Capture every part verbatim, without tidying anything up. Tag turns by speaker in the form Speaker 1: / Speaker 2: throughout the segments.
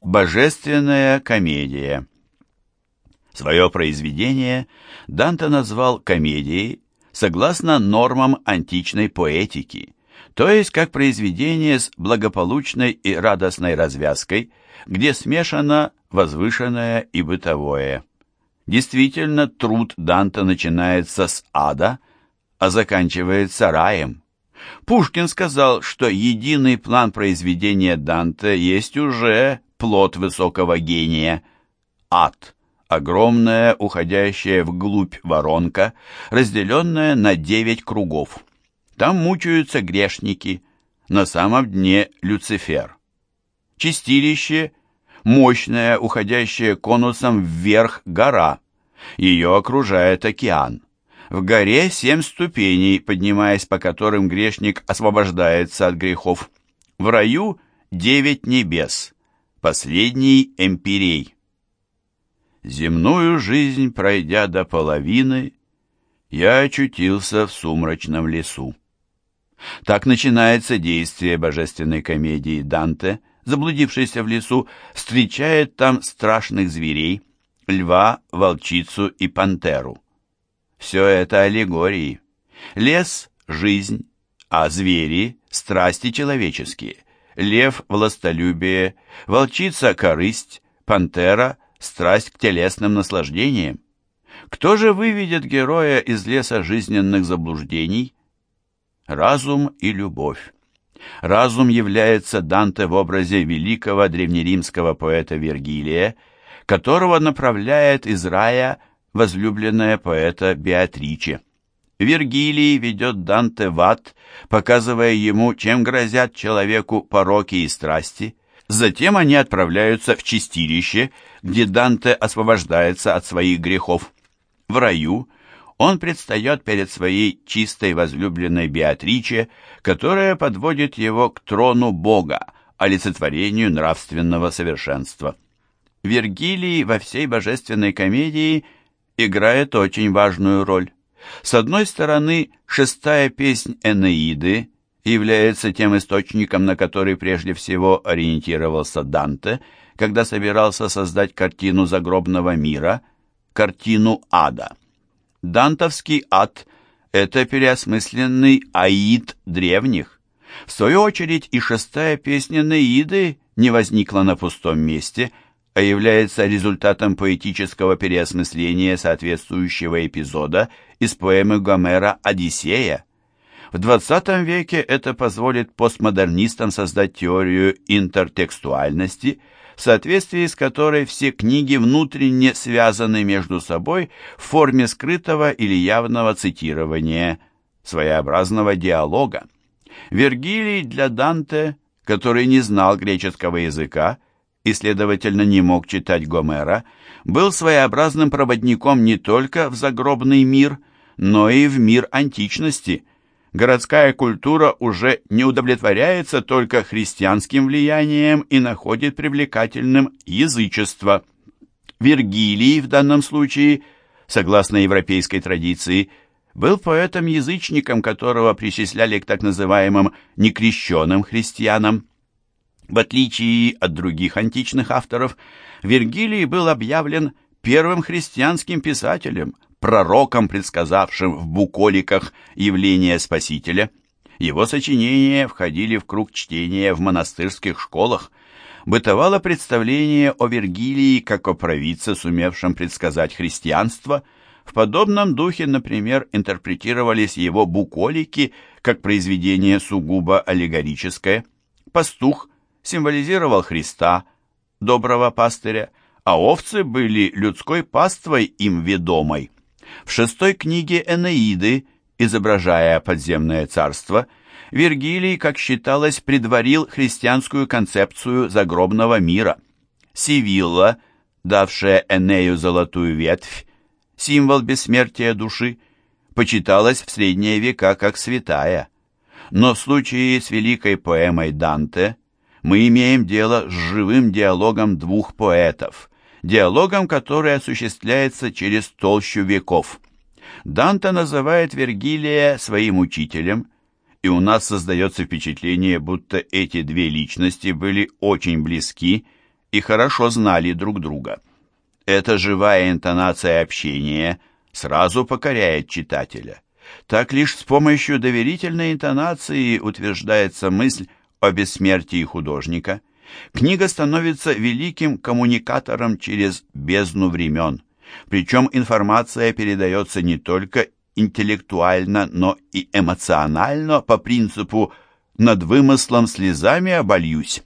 Speaker 1: Божественная комедия. Свое произведение Данте назвал комедией согласно нормам античной поэтики, то есть как произведение с благополучной и радостной развязкой, где смешано возвышенное и бытовое. Действительно, труд Данте начинается с ада, а заканчивается раем. Пушкин сказал, что единый план произведения Данте есть уже плод высокого гения. Ад — огромная, уходящая вглубь воронка, разделенная на девять кругов. Там мучаются грешники, на самом дне Люцифер. Чистилище — мощная, уходящая конусом вверх гора. Ее окружает океан. В горе семь ступеней, поднимаясь по которым грешник освобождается от грехов. В раю девять небес, последний эмпирей. Земную жизнь пройдя до половины, я очутился в сумрачном лесу. Так начинается действие божественной комедии. Данте, заблудившийся в лесу, встречает там страшных зверей, льва, волчицу и пантеру. Все это аллегории. Лес — жизнь, а звери — страсти человеческие. Лев — властолюбие, волчица — корысть, пантера — страсть к телесным наслаждениям. Кто же выведет героя из леса жизненных заблуждений? Разум и любовь. Разум является Данте в образе великого древнеримского поэта Вергилия, которого направляет из рая возлюбленная поэта Беатриче. Вергилий ведет Данте в ад, показывая ему, чем грозят человеку пороки и страсти. Затем они отправляются в чистилище, где Данте освобождается от своих грехов. В раю он предстает перед своей чистой возлюбленной Беатриче, которая подводит его к трону Бога, олицетворению нравственного совершенства. Вергилий во всей божественной комедии играет очень важную роль. С одной стороны, шестая песнь Энеиды является тем источником, на который прежде всего ориентировался Данте, когда собирался создать картину загробного мира, картину ада. Дантовский ад – это переосмысленный Аид древних. В свою очередь и шестая песня Энеиды не возникла на пустом месте, а является результатом поэтического переосмысления соответствующего эпизода из поэмы Гомера «Одиссея». В двадцатом веке это позволит постмодернистам создать теорию интертекстуальности, в соответствии с которой все книги внутренне связаны между собой в форме скрытого или явного цитирования, своеобразного диалога. Вергилий для Данте, который не знал греческого языка и, следовательно, не мог читать Гомера, был своеобразным проводником не только в загробный мир, но и в мир античности. Городская культура уже не удовлетворяется только христианским влиянием и находит привлекательным язычество. Вергилий в данном случае, согласно европейской традиции, был поэтом-язычником, которого причисляли к так называемым некрещенным христианам. В отличие от других античных авторов, Вергилий был объявлен первым христианским писателем, пророком, предсказавшим в буколиках явление Спасителя. Его сочинения входили в круг чтения в монастырских школах. Бытовало представление о Вергилии как о провидце, сумевшем предсказать христианство. В подобном духе, например, интерпретировались его буколики как произведение сугубо аллегорическое. Пастух символизировал Христа, доброго пастыря, а овцы были людской паствой им ведомой. В шестой книге Энеиды, изображая подземное царство, Вергилий, как считалось, предварил христианскую концепцию загробного мира. Сивилла, давшая Энею золотую ветвь, символ бессмертия души, почиталась в средние века как святая. Но в случае с великой поэмой Данте мы имеем дело с живым диалогом двух поэтов, диалогом, который осуществляется через толщу веков. Данте называет Вергилия своим учителем, и у нас создается впечатление, будто эти две личности были очень близки и хорошо знали друг друга. Эта живая интонация общения сразу покоряет читателя. Так лишь с помощью доверительной интонации утверждается мысль о бессмертии художника. Книга становится великим коммуникатором через бездну времен. Причем информация передается не только интеллектуально, но и эмоционально по принципу «над вымыслом слезами обольюсь».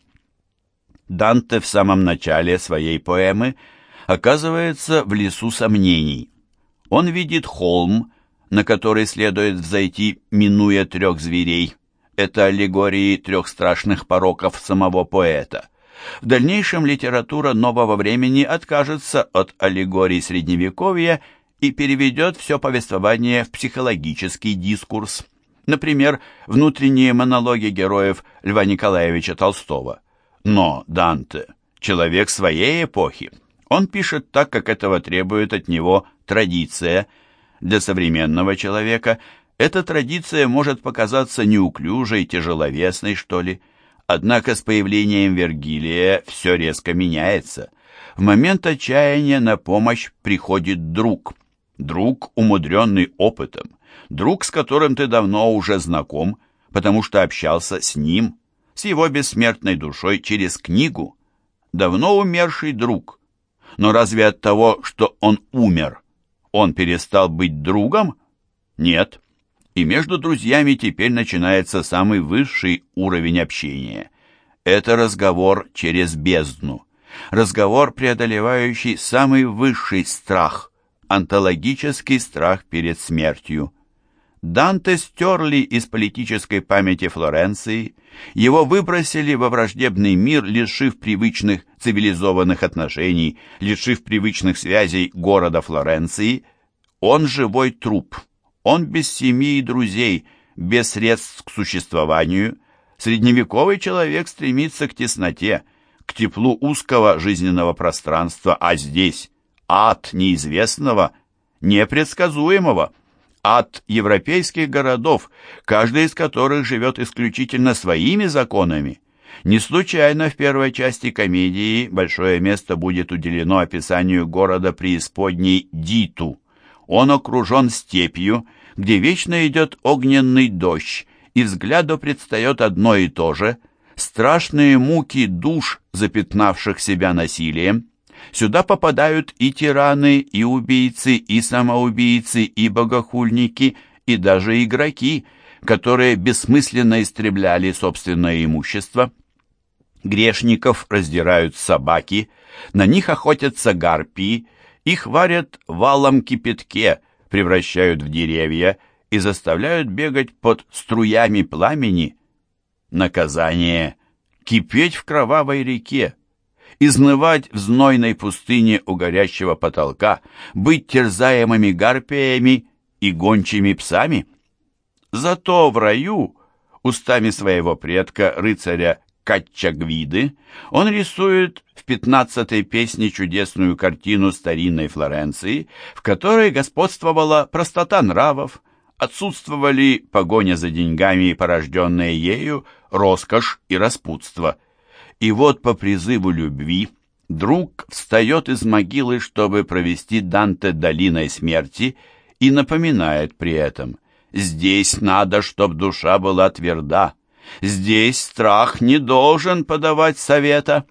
Speaker 1: Данте в самом начале своей поэмы оказывается в лесу сомнений. Он видит холм, на который следует взойти, минуя трех зверей. Это аллегории трех страшных пороков самого поэта. В дальнейшем литература нового времени откажется от аллегорий Средневековья и переведет все повествование в психологический дискурс. Например, внутренние монологи героев Льва Николаевича Толстого. Но Данте – человек своей эпохи. Он пишет так, как этого требует от него традиция. Для современного человека эта традиция может показаться неуклюжей, тяжеловесной, что ли. Однако с появлением Вергилия все резко меняется. В момент отчаяния на помощь приходит друг. Друг, умудренный опытом. Друг, с которым ты давно уже знаком, потому что общался с ним, с его бессмертной душой через книгу. Давно умерший друг. Но разве от того, что он умер, он перестал быть другом? Нет. И между друзьями теперь начинается самый высший уровень общения. Это разговор через бездну. Разговор, преодолевающий самый высший страх, онтологический страх перед смертью. Данте стерли из политической памяти Флоренции, его выбросили во враждебный мир, лишив привычных цивилизованных отношений, лишив привычных связей города Флоренции. Он живой труп. Он без семьи и друзей, без средств к существованию. Средневековый человек стремится к тесноте, к теплу узкого жизненного пространства, а здесь ад неизвестного, непредсказуемого. Ад европейских городов, каждый из которых живет исключительно своими законами. Не случайно в первой части комедии большое место будет уделено описанию города преисподней Диту. Он окружен степью, где вечно идет огненный дождь, и взгляду предстает одно и то же – страшные муки душ, запятнавших себя насилием. Сюда попадают и тираны, и убийцы, и самоубийцы, и богохульники, и даже игроки, которые бессмысленно истребляли собственное имущество. Грешников раздирают собаки, на них охотятся гарпии, их варят в валом кипятке, превращают в деревья и заставляют бегать под струями пламени. Наказание — кипеть в кровавой реке, изнывать в знойной пустыне у горящего потолка, быть терзаемыми гарпиями и гончими псами. Зато в раю, устами своего предка, рыцаря Каччагвиды, он рисует в пятнадцатой песне чудесную картину старинной Флоренции, в которой господствовала простота нравов, отсутствовали погоня за деньгами, порожденные ею, роскошь и распутство. И вот по призыву любви друг встает из могилы, чтобы провести Данте долиной смерти, и напоминает при этом: здесь надо, чтоб душа была тверда, здесь страх не должен подавать совета.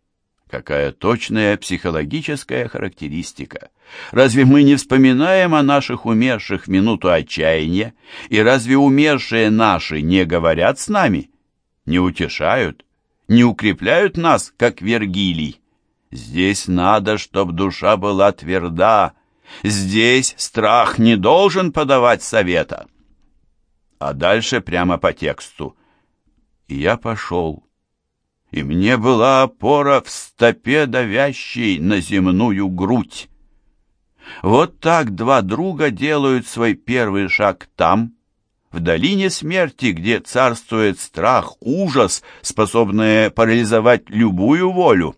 Speaker 1: Какая точная психологическая характеристика! Разве мы не вспоминаем о наших умерших в минуту отчаяния? И разве умершие наши не говорят с нами, не утешают, не укрепляют нас, как Вергилий? Здесь надо, чтоб душа была тверда, здесь страх не должен подавать совета. А дальше прямо по тексту. И я пошел, и мне была опора в стопе давящей на земную грудь. Вот так два друга делают свой первый шаг там, в долине смерти, где царствует страх, ужас, способные парализовать любую волю.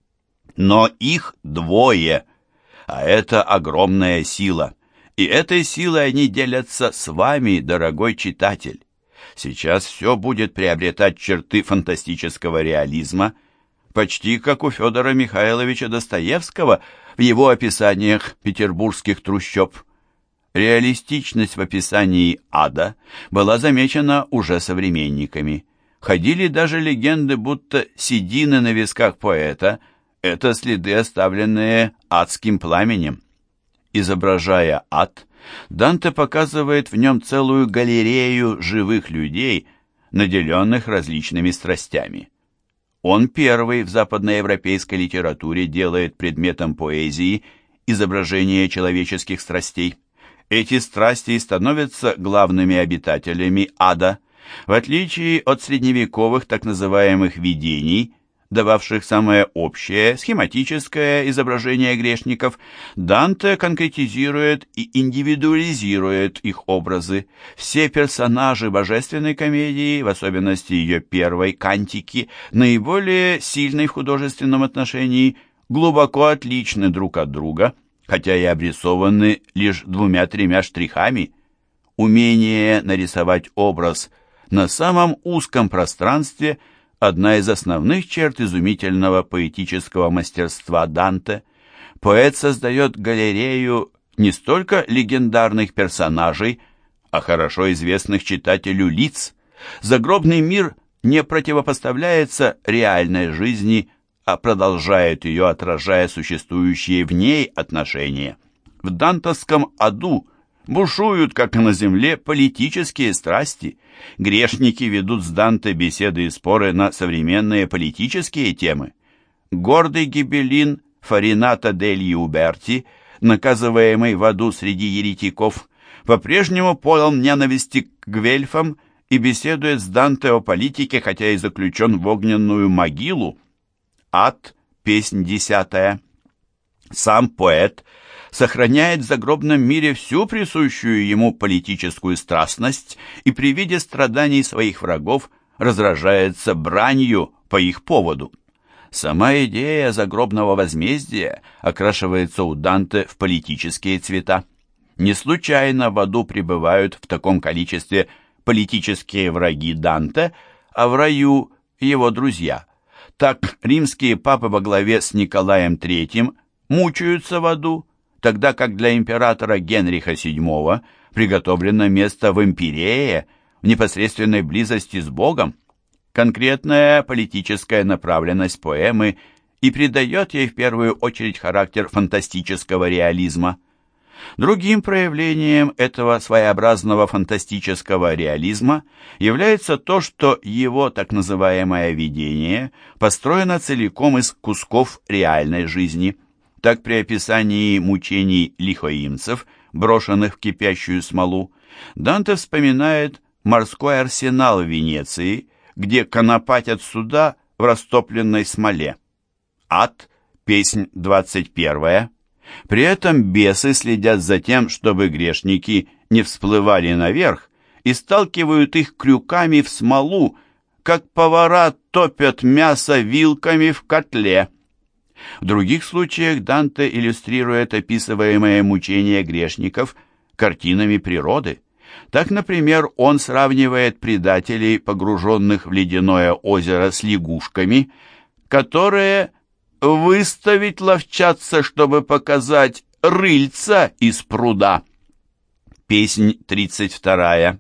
Speaker 1: Но их двое, а это огромная сила, и этой силой они делятся с вами, дорогой читатель. Сейчас все будет приобретать черты фантастического реализма, почти как у Федора Михайловича Достоевского в его описаниях петербургских трущоб. Реалистичность в описании ада была замечена уже современниками. Ходили даже легенды, будто седины на висках поэта – это следы, оставленные адским пламенем. Изображая ад, Данте показывает в нем целую галерею живых людей, наделенных различными страстями. Он первый в западноевропейской литературе делает предметом поэзии изображение человеческих страстей. Эти страсти становятся главными обитателями ада, в отличие от средневековых так называемых видений, дававших самое общее, схематическое изображение грешников. Данте конкретизирует и индивидуализирует их образы. Все персонажи божественной комедии, в особенности ее первой, Кантики, наиболее сильной в художественном отношении, глубоко отличны друг от друга, хотя и обрисованы лишь двумя-тремя штрихами. Умение нарисовать образ на самом узком пространстве – одна из основных черт изумительного поэтического мастерства Данте. Поэт создает галерею не столько легендарных персонажей, а хорошо известных читателю лиц. Загробный мир не противопоставляется реальной жизни, а продолжает ее, отражая существующие в ней отношения. В дантовском аду бушуют, как и на земле, политические страсти. Грешники ведут с Данте беседы и споры на современные политические темы. Гордый гибелин Фарината дель Уберти, наказываемый в аду среди еретиков, по-прежнему полон ненависти к гвельфам и беседует с Данте о политике, хотя и заключен в огненную могилу. Ад, песнь десятая. Сам поэт сохраняет в загробном мире всю присущую ему политическую страстность и при виде страданий своих врагов разражается бранью по их поводу. Сама идея загробного возмездия окрашивается у Данте в политические цвета. Не случайно в аду пребывают в таком количестве политические враги Данте, а в раю его друзья. Так римские папы во главе с Николаем третьим мучаются в аду, тогда как для императора Генриха седьмого приготовлено место в Эмпирее, в непосредственной близости с Богом. Конкретная политическая направленность поэмы и придает ей в первую очередь характер фантастического реализма. Другим проявлением этого своеобразного фантастического реализма является то, что его так называемое видение построено целиком из кусков реальной жизни. Так при описании мучений лихоимцев, брошенных в кипящую смолу, Данте вспоминает морской арсенал в Венеции, где конопатят суда в растопленной смоле. Ад, песнь двадцать первая. При этом бесы следят за тем, чтобы грешники не всплывали наверх, и сталкивают их крюками в смолу, как повара топят мясо вилками в котле. В других случаях Данте иллюстрирует описываемое мучение грешников картинами природы. Так, например, он сравнивает предателей, погруженных в ледяное озеро, с лягушками, которые выставить ловчатся, чтобы показать рыльца из пруда. Песнь тридцать вторая.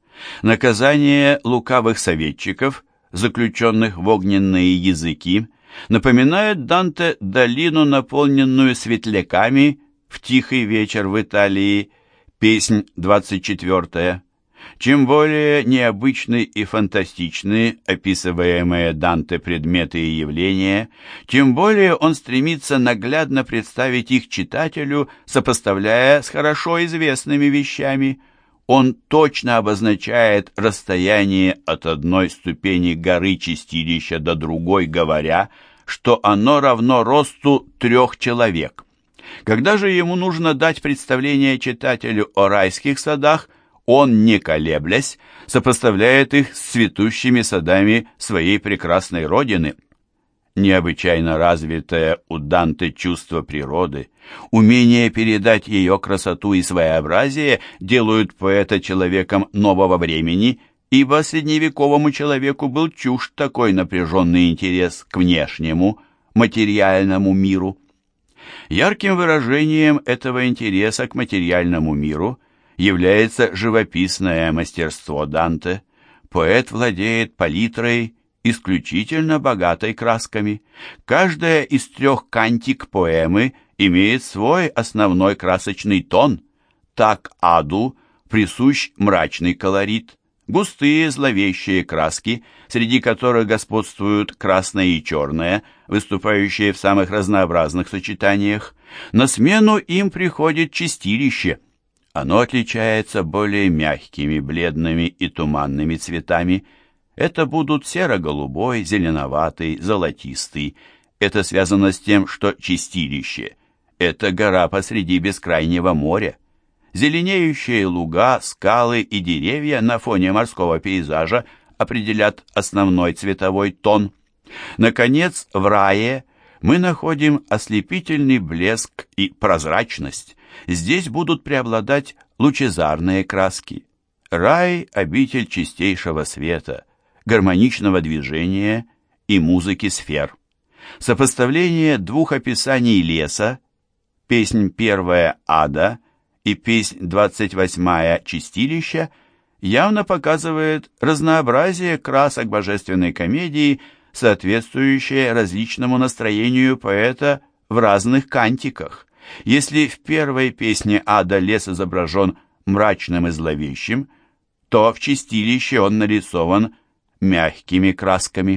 Speaker 1: Наказание лукавых советчиков, заключенных в огненные языки, напоминает Данте долину, наполненную светляками в тихий вечер в Италии, песнь двадцать четвертая. Чем более необычны и фантастичны описываемые Данте предметы и явления, тем более он стремится наглядно представить их читателю, сопоставляя с хорошо известными вещами. Он точно обозначает расстояние от одной ступени горы Чистилища до другой, говоря, что оно равно росту трех человек. Когда же ему нужно дать представление читателю о райских садах, он, не колеблясь, сопоставляет их с цветущими садами своей прекрасной родины. Необычайно развитое у Данте чувство природы, умение передать ее красоту и своеобразие делают поэта человеком нового времени ибо средневековому человеку был чужд такой напряженный интерес к внешнему, материальному миру. Ярким выражением этого интереса к материальному миру является живописное мастерство Данте. Поэт владеет палитрой, исключительно богатой красками. Каждая из трех кантик поэмы имеет свой основной красочный тон. Так аду присущ мрачный колорит, густые зловещие краски, среди которых господствуют красное и черное, выступающие в самых разнообразных сочетаниях. На смену им приходит чистилище. Оно отличается более мягкими, бледными и туманными цветами. Это будут серо-голубой, зеленоватый, золотистый. Это связано с тем, что чистилище — это гора посреди бескрайнего моря. Зеленеющие луга, скалы и деревья на фоне морского пейзажа определят основной цветовой тон. Наконец, в рае мы находим ослепительный блеск и прозрачность. Здесь будут преобладать лучезарные краски. Рай — обитель чистейшего света, гармоничного движения и музыки сфер. Сопоставление двух описаний леса, песнь первая «Ада» и песнь двадцать восьмая «Чистилища» явно показывает разнообразие красок божественной комедии, соответствующее различному настроению поэта в разных кантиках. Если в первой песне «Ада» лес изображен мрачным и зловещим, то в «Чистилище» он нарисован мягкими красками.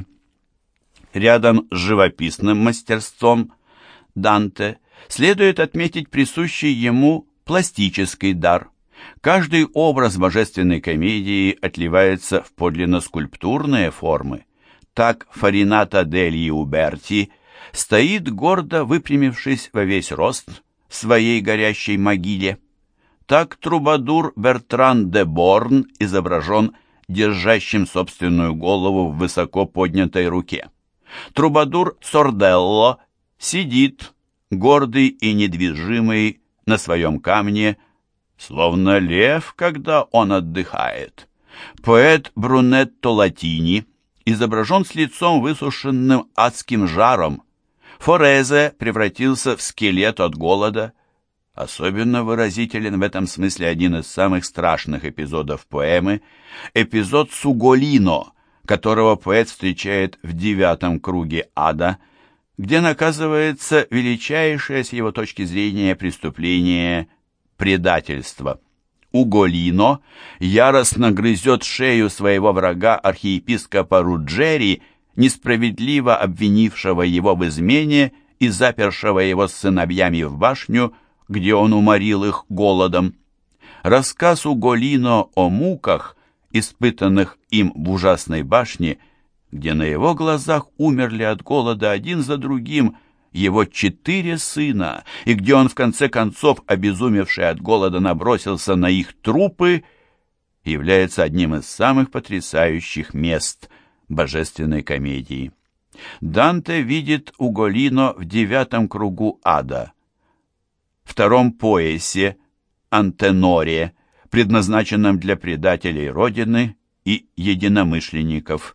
Speaker 1: Рядом с живописным мастерством Данте следует отметить присущий ему пластический дар. Каждый образ божественной комедии отливается в подлинно скульптурные формы. Так Фарината дельи Уберти стоит гордо выпрямившись во весь рост в своей горящей могиле. Так трубадур Бертран де Борн изображен держащим собственную голову в высоко поднятой руке. Трубадур Сорделло сидит, гордый и недвижимый, на своем камне, словно лев, когда он отдыхает. Поэт Брунетто Латини изображен с лицом высушенным адским жаром. Форезе превратился в скелет от голода. Особенно выразителен в этом смысле один из самых страшных эпизодов поэмы, эпизод с Уголино, которого поэт встречает в девятом круге ада, где наказывается величайшее с его точки зрения преступление – предательство. Уголино яростно грызет шею своего врага архиепископа Руджери, несправедливо обвинившего его в измене и запершего его с сыновьями в башню, где он уморил их голодом. Рассказ Уголино о муках, испытанных им в ужасной башне, где на его глазах умерли от голода один за другим его четыре сына, и где он в конце концов, обезумевший от голода, набросился на их трупы, является одним из самых потрясающих мест божественной комедии. Данте видит Уголино в девятом кругу ада, втором поясе, антеноре, предназначенном для предателей Родины и единомышленников.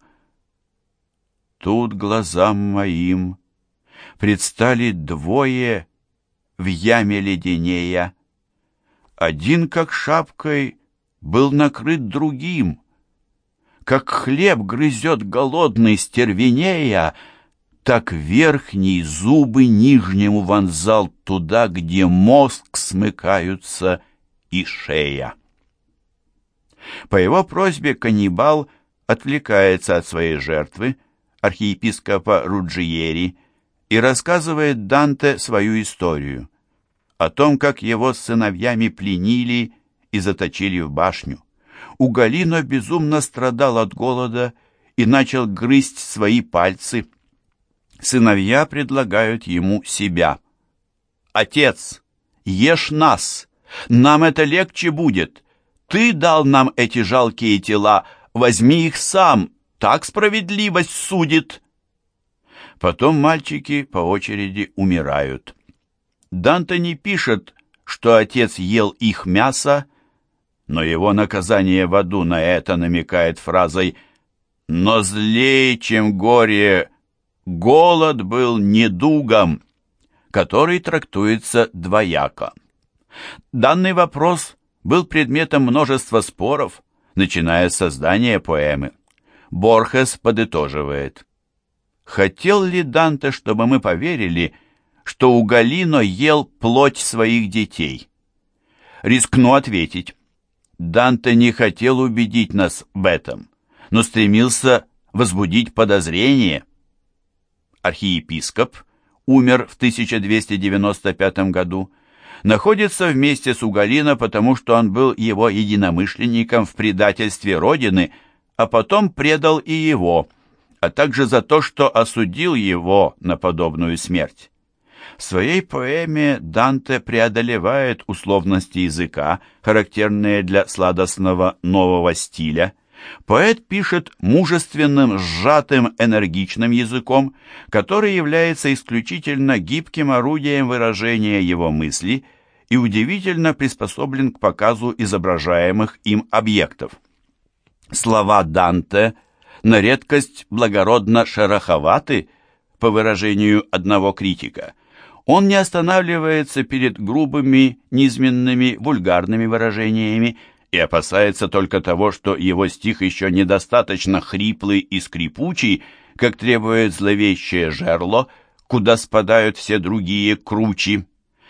Speaker 1: Тут глазам моим предстали двое в яме леденея. Один, как шапкой, был накрыт другим. Как хлеб грызет голодный стервенея, так верхний зубы нижнему вонзал туда, где мозг смыкаются и шея. По его просьбе каннибал отвлекается от своей жертвы, архиепископа Руджиери, и рассказывает Данте свою историю о том, как его с сыновьями пленили и заточили в башню. Уголино безумно страдал от голода и начал грызть свои пальцы. Сыновья предлагают ему себя. «Отец, ешь нас! Нам это легче будет! Ты дал нам эти жалкие тела, возьми их сам! Так справедливость судит!» Потом мальчики по очереди умирают. Данте не пишет, что отец ел их мясо, но его наказание в аду на это намекает фразой «Но злее, чем горе, голод был недугом», который трактуется двояко. Данный вопрос был предметом множества споров, начиная с создания поэмы. Борхес подытоживает: «Хотел ли Данте, чтобы мы поверили, что Уголино ел плоть своих детей?» Рискну ответить: Данте не хотел убедить нас в этом, но стремился возбудить подозрение. Архиепископ умер в тысяча двести девяносто пятом году, находится вместе с Уголино, потому что он был его единомышленником в предательстве Родины, а потом предал и его, а также за то, что осудил его на подобную смерть. В своей поэме Данте преодолевает условности языка, характерные для сладостного нового стиля. Поэт пишет мужественным, сжатым, энергичным языком, который является исключительно гибким орудием выражения его мысли и удивительно приспособлен к показу изображаемых им объектов. Слова Данте на редкость благородно шероховаты, по выражению одного критика. Он не останавливается перед грубыми, низменными, вульгарными выражениями и опасается только того, что его стих еще недостаточно хриплый и скрипучий, как требует зловещее жерло, куда спадают все другие кручи.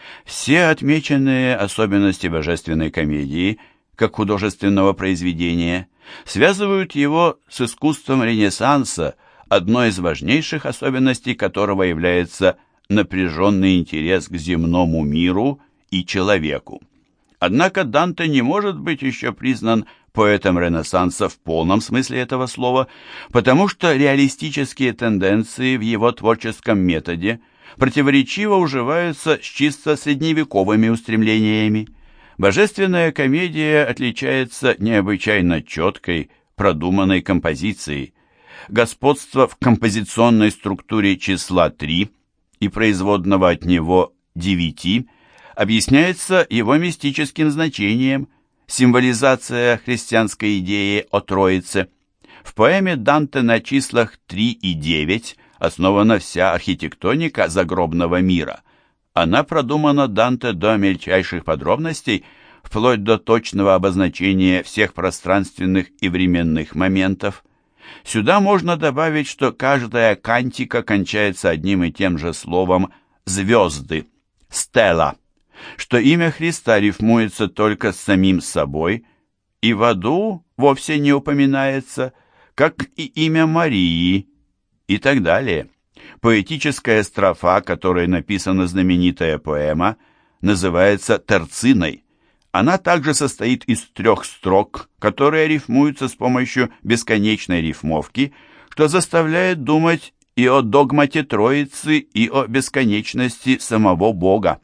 Speaker 1: Все отмеченные особенности божественной комедии, как художественного произведения, связывают его с искусством Ренессанса, одной из важнейших особенностей которого является напряженный интерес к земному миру и человеку. Однако Данте не может быть еще признан поэтом Ренессанса в полном смысле этого слова, потому что реалистические тенденции в его творческом методе противоречиво уживаются с чисто средневековыми устремлениями. Божественная комедия отличается необычайно четкой, продуманной композицией. Господство в композиционной структуре числа три и производного от него девяти объясняется его мистическим значением, символизация христианской идеи о Троице. В поэме Данте на числах три и девять основана вся архитектоника загробного мира. Она продумана Данте до мельчайших подробностей, вплоть до точного обозначения всех пространственных и временных моментов. Сюда можно добавить, что каждая кантика кончается одним и тем же словом «звезды» — «стелла», что имя Христа рифмуется только с самим собой, и в аду вовсе не упоминается, как и имя Марии, и так далее. Поэтическая строфа, которой написана знаменитая поэма, называется терциной. Она также состоит из трех строк, которые рифмуются с помощью бесконечной рифмовки, что заставляет думать и о догмате Троицы, и о бесконечности самого Бога.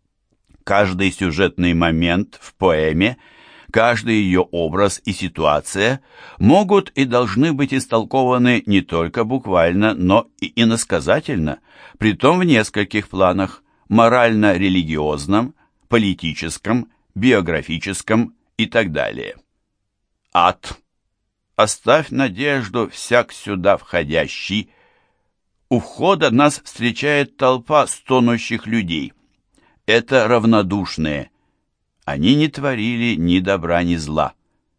Speaker 1: Каждый сюжетный момент в поэме, каждый ее образ и ситуация могут и должны быть истолкованы не только буквально, но и иносказательно, притом в нескольких планах: морально-религиозном, политическом, биографическом и так далее. Ад. Оставь надежду всяк сюда входящий. У входа нас встречает толпа стонущих людей. Это равнодушные. Они не творили ни добра, ни зла.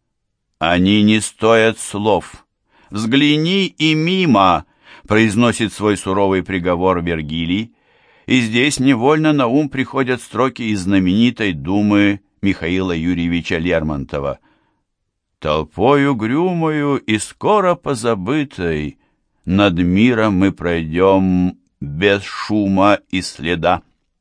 Speaker 1: Они не стоят слов. Взгляни и мимо, произносит свой суровый приговор Вергилий, и здесь невольно на ум приходят строки из знаменитой думы Михаила Юрьевича Лермонтова: «Толпою угрюмою и скоро позабытой над миром мы пройдем без шума и следа».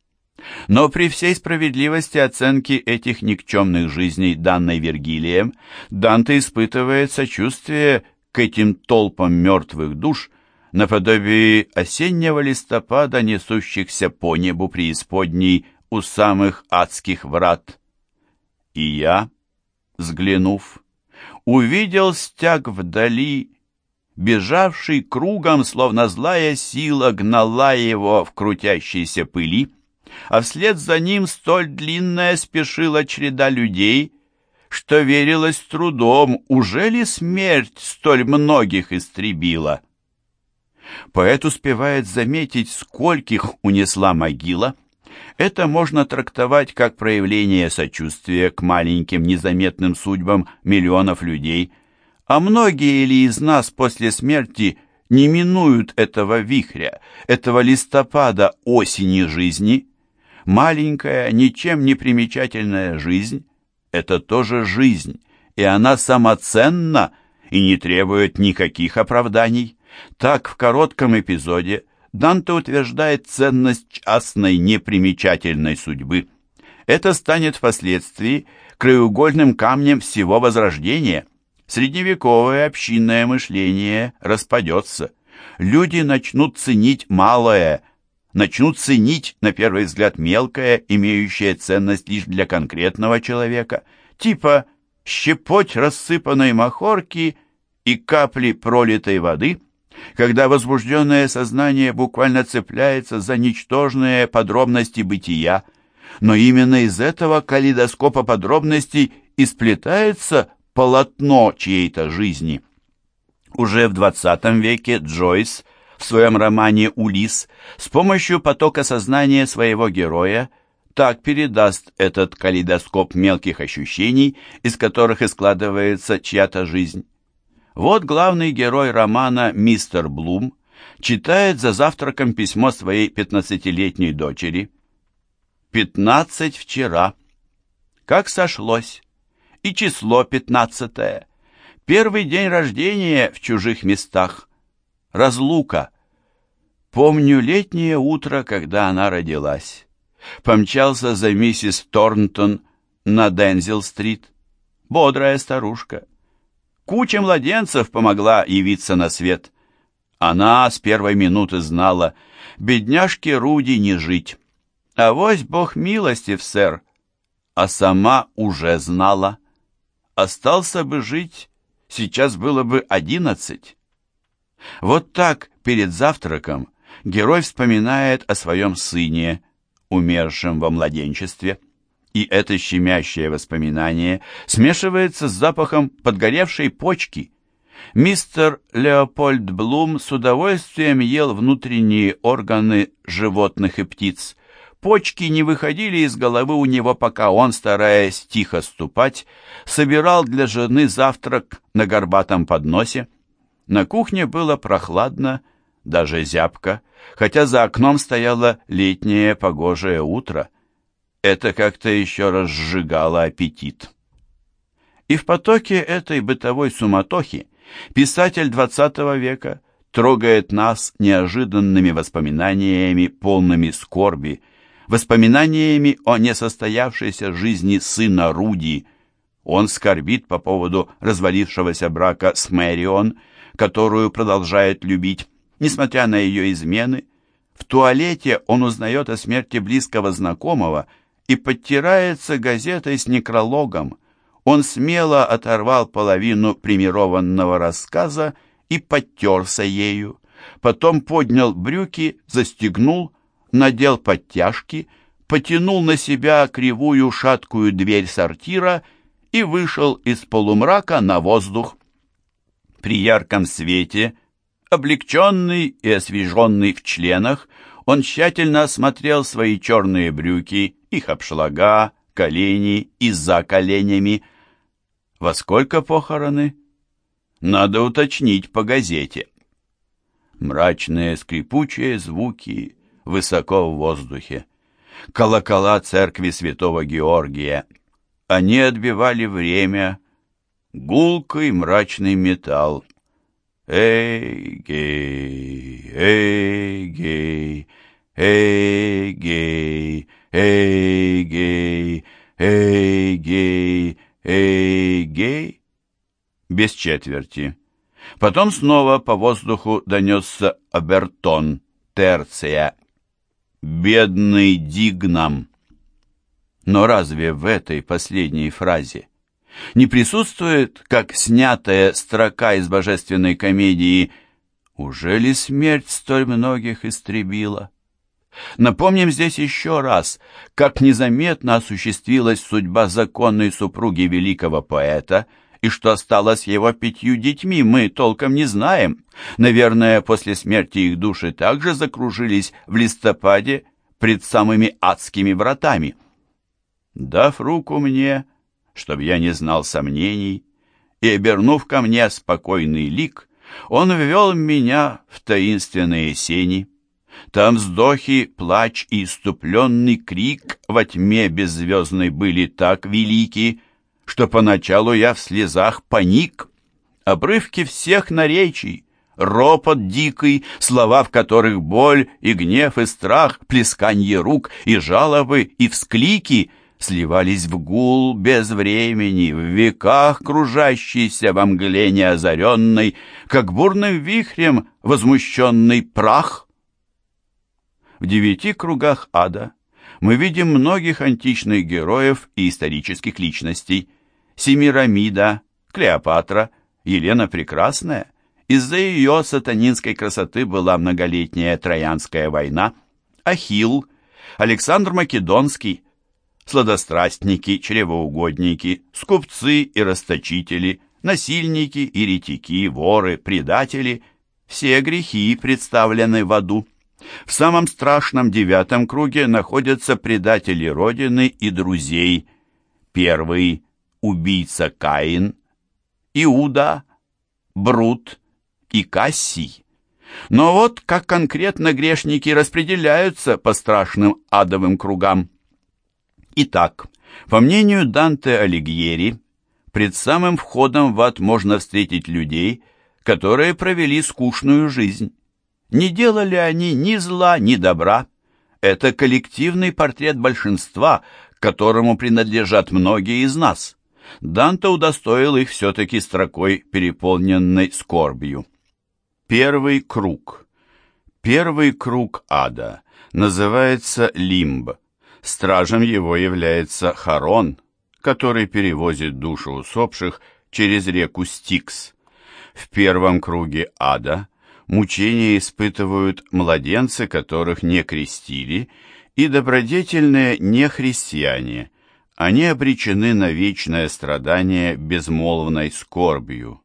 Speaker 1: Но при всей справедливости оценки этих никчемных жизней, данной Вергилием, Данте испытывает сочувствие к этим толпам мертвых душ, наподобие осеннего листопада, несущихся по небу преисподней у самых адских врат. И я, взглянув, увидел стяг вдали, бежавший кругом, словно злая сила гнала его в крутящейся пыли, а вслед за ним столь длинная спешила череда людей, что верилось с трудом, уже ли смерть столь многих истребила? Поэт успевает заметить, скольких унесла могила. Это можно трактовать как проявление сочувствия к маленьким незаметным судьбам миллионов людей. А многие ли из нас после смерти не минуют этого вихря, этого листопада осени жизни? Маленькая, ничем не примечательная жизнь — это тоже жизнь, и она самоценна и не требует никаких оправданий. Так, в коротком эпизоде Данте утверждает ценность частной непримечательной судьбы. Это станет впоследствии краеугольным камнем всего Возрождения. Средневековое общинное мышление распадется. Люди начнут ценить малое, начнут ценить, на первый взгляд, мелкое, имеющее ценность лишь для конкретного человека, типа щепоть рассыпанной махорки и капли пролитой воды, когда возбужденное сознание буквально цепляется за ничтожные подробности бытия. Но именно из этого калейдоскопа подробностей и сплетается полотно чьей-то жизни. Уже в двадцатом веке Джойс в своем романе «Улисс» с помощью потока сознания своего героя так передаст этот калейдоскоп мелких ощущений, из которых и складывается чья-то жизнь. Вот главный герой романа «Мистер Блум» читает за завтраком письмо своей пятнадцатилетней дочери. «Пятнадцать вчера. Как сошлось. И число пятнадцатое. Первый день рождения в чужих местах. Разлука. Помню летнее утро, когда она родилась. Помчался за миссис Торнтон на Дензил-стрит. Бодрая старушка. Куча младенцев помогла явиться на свет. Она с первой минуты знала, бедняжке Руди не жить. Авось Бог милостив, сэр. А сама уже знала. Остался бы жить, сейчас было бы одиннадцать. Вот так перед завтраком герой вспоминает о своем сыне, умершем во младенчестве. И это щемящее воспоминание смешивается с запахом подгоревшей почки. Мистер Леопольд Блум с удовольствием ел внутренние органы животных и птиц. Почки не выходили из головы у него, пока он, стараясь тихо ступать, собирал для жены завтрак на горбатом подносе. На кухне было прохладно, даже зябко, хотя за окном стояло летнее погожее утро. Это как-то еще разжигало аппетит. И в потоке этой бытовой суматохи писатель двадцатого века трогает нас неожиданными воспоминаниями, полными скорби, воспоминаниями о несостоявшейся жизни сына Руди. Он скорбит по поводу развалившегося брака с Мэрион, которую продолжает любить, несмотря на ее измены. В туалете он узнает о смерти близкого знакомого и подтирается газетой с некрологом. Он смело оторвал половину премированного рассказа и подтерся ею. Потом поднял брюки, застегнул, надел подтяжки, потянул на себя кривую шаткую дверь сортира и вышел из полумрака на воздух. При ярком свете, облегченный и освеженный в членах, он тщательно осмотрел свои черные брюки, их обшлага, колени и за коленями. Во сколько похороны? Надо уточнить по газете. Мрачные скрипучие звуки высоко в воздухе. Колокола церкви святого Георгия. Они отбивали время. Гулкий мрачный металл. Эй-гей, эй-гей, эй-гей, эй-гей, эй-гей, эй-гей. Без четверти. Потом снова по воздуху донесся обертон, терция. «Бедный Дигнам». Но разве в этой последней фразе не присутствует, как снятая строка из божественной комедии «Уже ли смерть столь многих истребила?» Напомним здесь еще раз, как незаметно осуществилась судьба законной супруги великого поэта, и что стало с его пятью детьми, мы толком не знаем. Наверное, после смерти их души также закружились в листопаде пред самыми адскими вратами. Дав руку мне, чтоб я не знал сомнений, и, обернув ко мне спокойный лик, он ввел меня в таинственные сени. Там вздохи, плач и иступленный крик во тьме беззвездной были так велики, что поначалу я в слезах паник. Обрывки всех наречий, ропот дикий, слова, в которых боль и гнев и страх, плесканье рук и жалобы и всклики сливались в гул без времени, в веках кружащийся во мгле неозаренной, как бурным вихрем возмущенный прах. В девяти кругах ада мы видим многих античных героев и исторических личностей. Семирамида, Клеопатра, Елена Прекрасная. Из-за ее сатанинской красоты была многолетняя Троянская война. Ахилл, Александр Македонский, сладострастники, чревоугодники, скупцы и расточители, насильники, еретики, воры, предатели – все грехи представлены в аду. В самом страшном девятом круге находятся предатели Родины и друзей. Первый – убийца Каин, Иуда, Брут и Кассий. Но вот как конкретно грешники распределяются по страшным адовым кругам. Итак, по мнению Данте Алигьери, пред самым входом в ад можно встретить людей, которые провели скучную жизнь. Не делали они ни зла, ни добра. Это коллективный портрет большинства, к которому принадлежат многие из нас. Данте удостоил их все-таки строкой, переполненной скорбью. Первый круг. Первый круг ада называется лимб. Стражем его является Харон, который перевозит душу усопших через реку Стикс. В первом круге ада мучения испытывают младенцы, которых не крестили, и добродетельные нехристиане. Они обречены на вечное страдание безмолвной скорбью.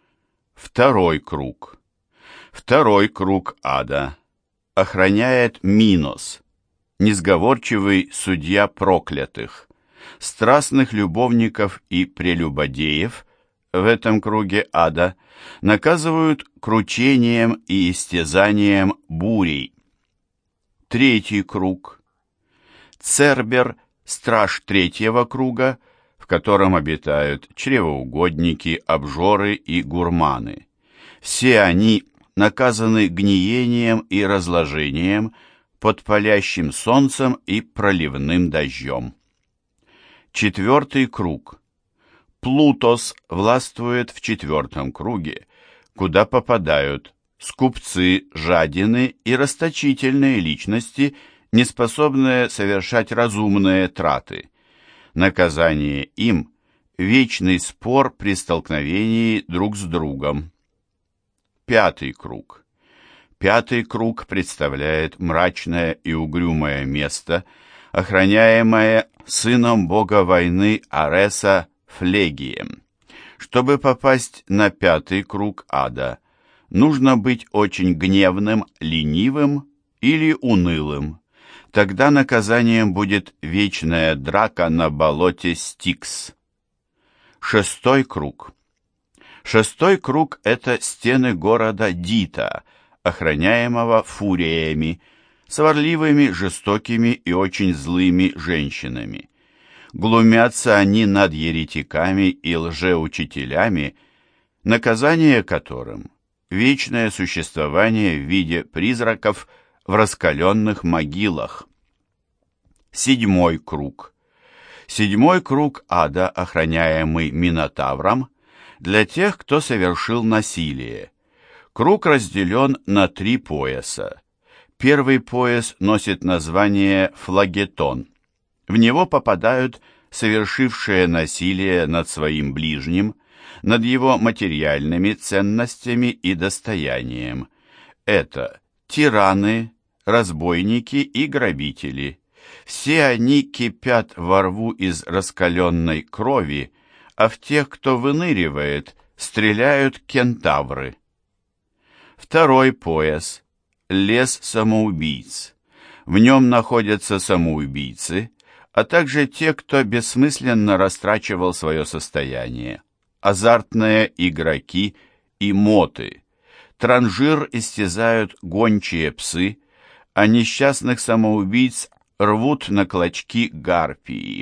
Speaker 1: Второй круг. Второй круг ада охраняет Минос, несговорчивый судья проклятых. Страстных любовников и прелюбодеев в этом круге ада наказывают кручением и истязанием бурей. Третий круг. Цербер – страж третьего круга, в котором обитают чревоугодники, обжоры и гурманы. Все они наказаны гниением и разложением под палящим солнцем и проливным дождем. Четвертый круг. Плутос властвует в четвертом круге, куда попадают скупцы, жадины и расточительные личности, неспособные совершать разумные траты. Наказание им – вечный спор при столкновении друг с другом. Пятый круг. Пятый круг представляет мрачное и угрюмое место, охраняемое сыном бога войны Ареса Флегием. Чтобы попасть на пятый круг ада, нужно быть очень гневным, ленивым или унылым. Тогда наказанием будет вечная драка на болоте Стикс. Шестой круг. Шестой круг – это стены города Дита, охраняемого фуриями, сварливыми, жестокими и очень злыми женщинами. Глумятся они над еретиками и лжеучителями, наказание которым – вечное существование в виде призраков в раскаленных могилах. Седьмой круг. Седьмой круг ада, охраняемый Минотавром, для тех, кто совершил насилие. Круг разделен на три пояса. Первый пояс носит название флагетон. В него попадают совершившие насилие над своим ближним, над его материальными ценностями и достоянием. Это тираны, разбойники и грабители. Все они кипят во рву из раскаленной крови, а в тех, кто выныривает, стреляют кентавры. Второй пояс – лес самоубийц. В нем находятся самоубийцы, а также те, кто бессмысленно растрачивал свое состояние, азартные игроки и моты. Транжир истязают гончие псы, а несчастных самоубийц рвут на клочки гарпии.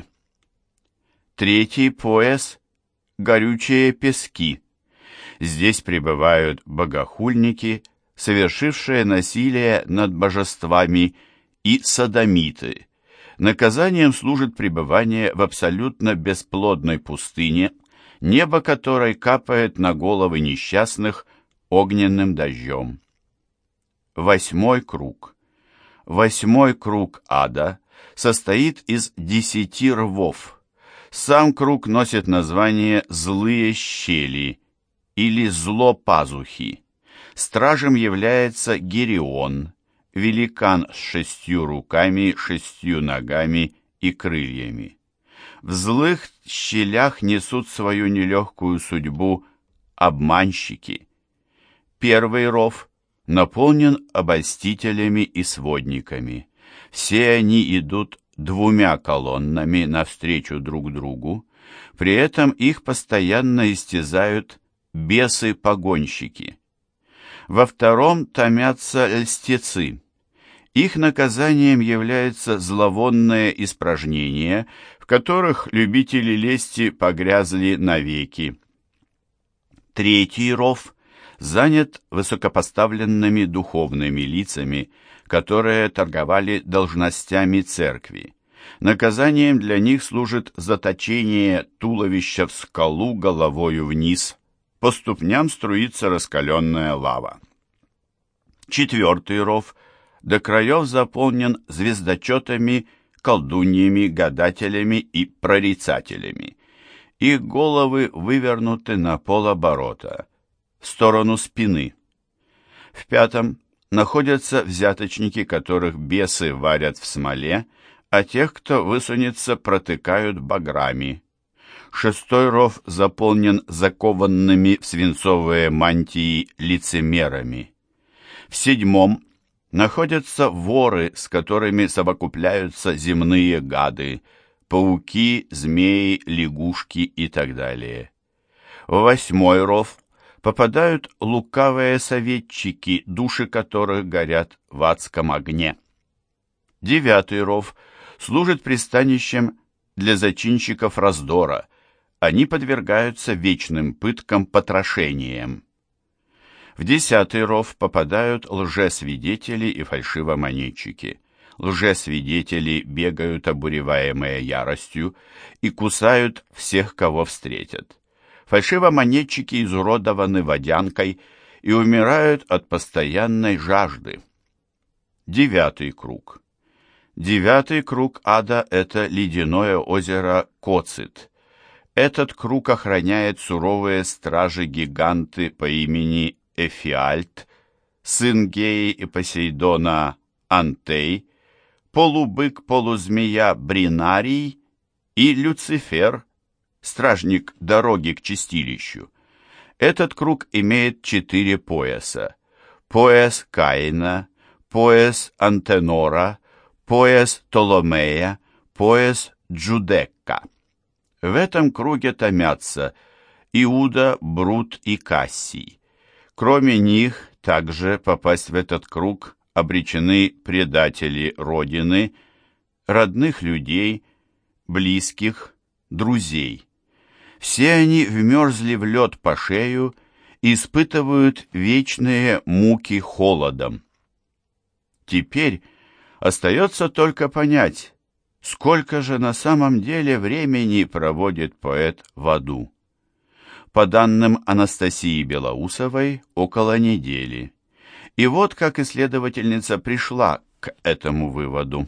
Speaker 1: Третий пояс – горючие пески. Здесь пребывают богохульники, совершившие насилие над божествами, и содомиты. Наказанием служит пребывание в абсолютно бесплодной пустыне, небо которой капает на головы несчастных огненным дождем. Восьмой круг. Восьмой круг ада состоит из десяти рвов. Сам круг носит название «злые щели» или «зло пазухи». Стражем является Герион, великан с шестью руками, шестью ногами и крыльями. В злых щелях несут свою нелегкую судьбу обманщики. Первый ров наполнен обольстителями и сводниками. Все они идут двумя колоннами навстречу друг другу, при этом их постоянно истязают бесы-погонщики. Во втором томятся льстецы. Их наказанием является зловонное испражнение, в которых любители лести погрязли навеки. Третий ров занят высокопоставленными духовными лицами, которые торговали должностями церкви. Наказанием для них служит заточение туловища в скалу головою вниз. По ступням струится раскаленная лава. Четвертый ров до краев заполнен звездочетами, колдуньями, гадателями и прорицателями. Их головы вывернуты на полоборота, в сторону спины. В пятом находятся взяточники, которых бесы варят в смоле, а тех, кто высунется, протыкают баграми. Шестой ров заполнен закованными в свинцовые мантии лицемерами. В седьмом находятся воры, с которыми совокупляются земные гады, пауки, змеи, лягушки и так далее. В восьмой ров попадают лукавые советчики, души которых горят в адском огне. Девятый ров служит пристанищем для зачинщиков раздора. Они подвергаются вечным пыткам, потрошениям. В десятый ров попадают лжесвидетели и фальшивомонетчики. Лжесвидетели бегают, обуреваемые яростью, и кусают всех, кого встретят. Фальшивомонетчики изуродованы водянкой и умирают от постоянной жажды. Девятый круг. Девятый круг ада – это ледяное озеро Коцит. Этот круг охраняет суровые стражи-гиганты по имени Эфиальт, сын Геи и Посейдона Антей, полубык-полузмея Бринарий и Люцифер, стражник дороги к чистилищу. Этот круг имеет четыре пояса. Пояс Каина, пояс Антенора, пояс Толомея, пояс Джудекка. В этом круге томятся Иуда, Брут и Кассий. Кроме них, также попасть в этот круг обречены предатели Родины, родных людей, близких, друзей. Все они вмерзли в лед по шею и испытывают вечные муки холодом. Теперь остается только понять, сколько же на самом деле времени проводит поэт в аду. По данным Анастасии Белоусовой, около недели. И вот как исследовательница пришла к этому выводу.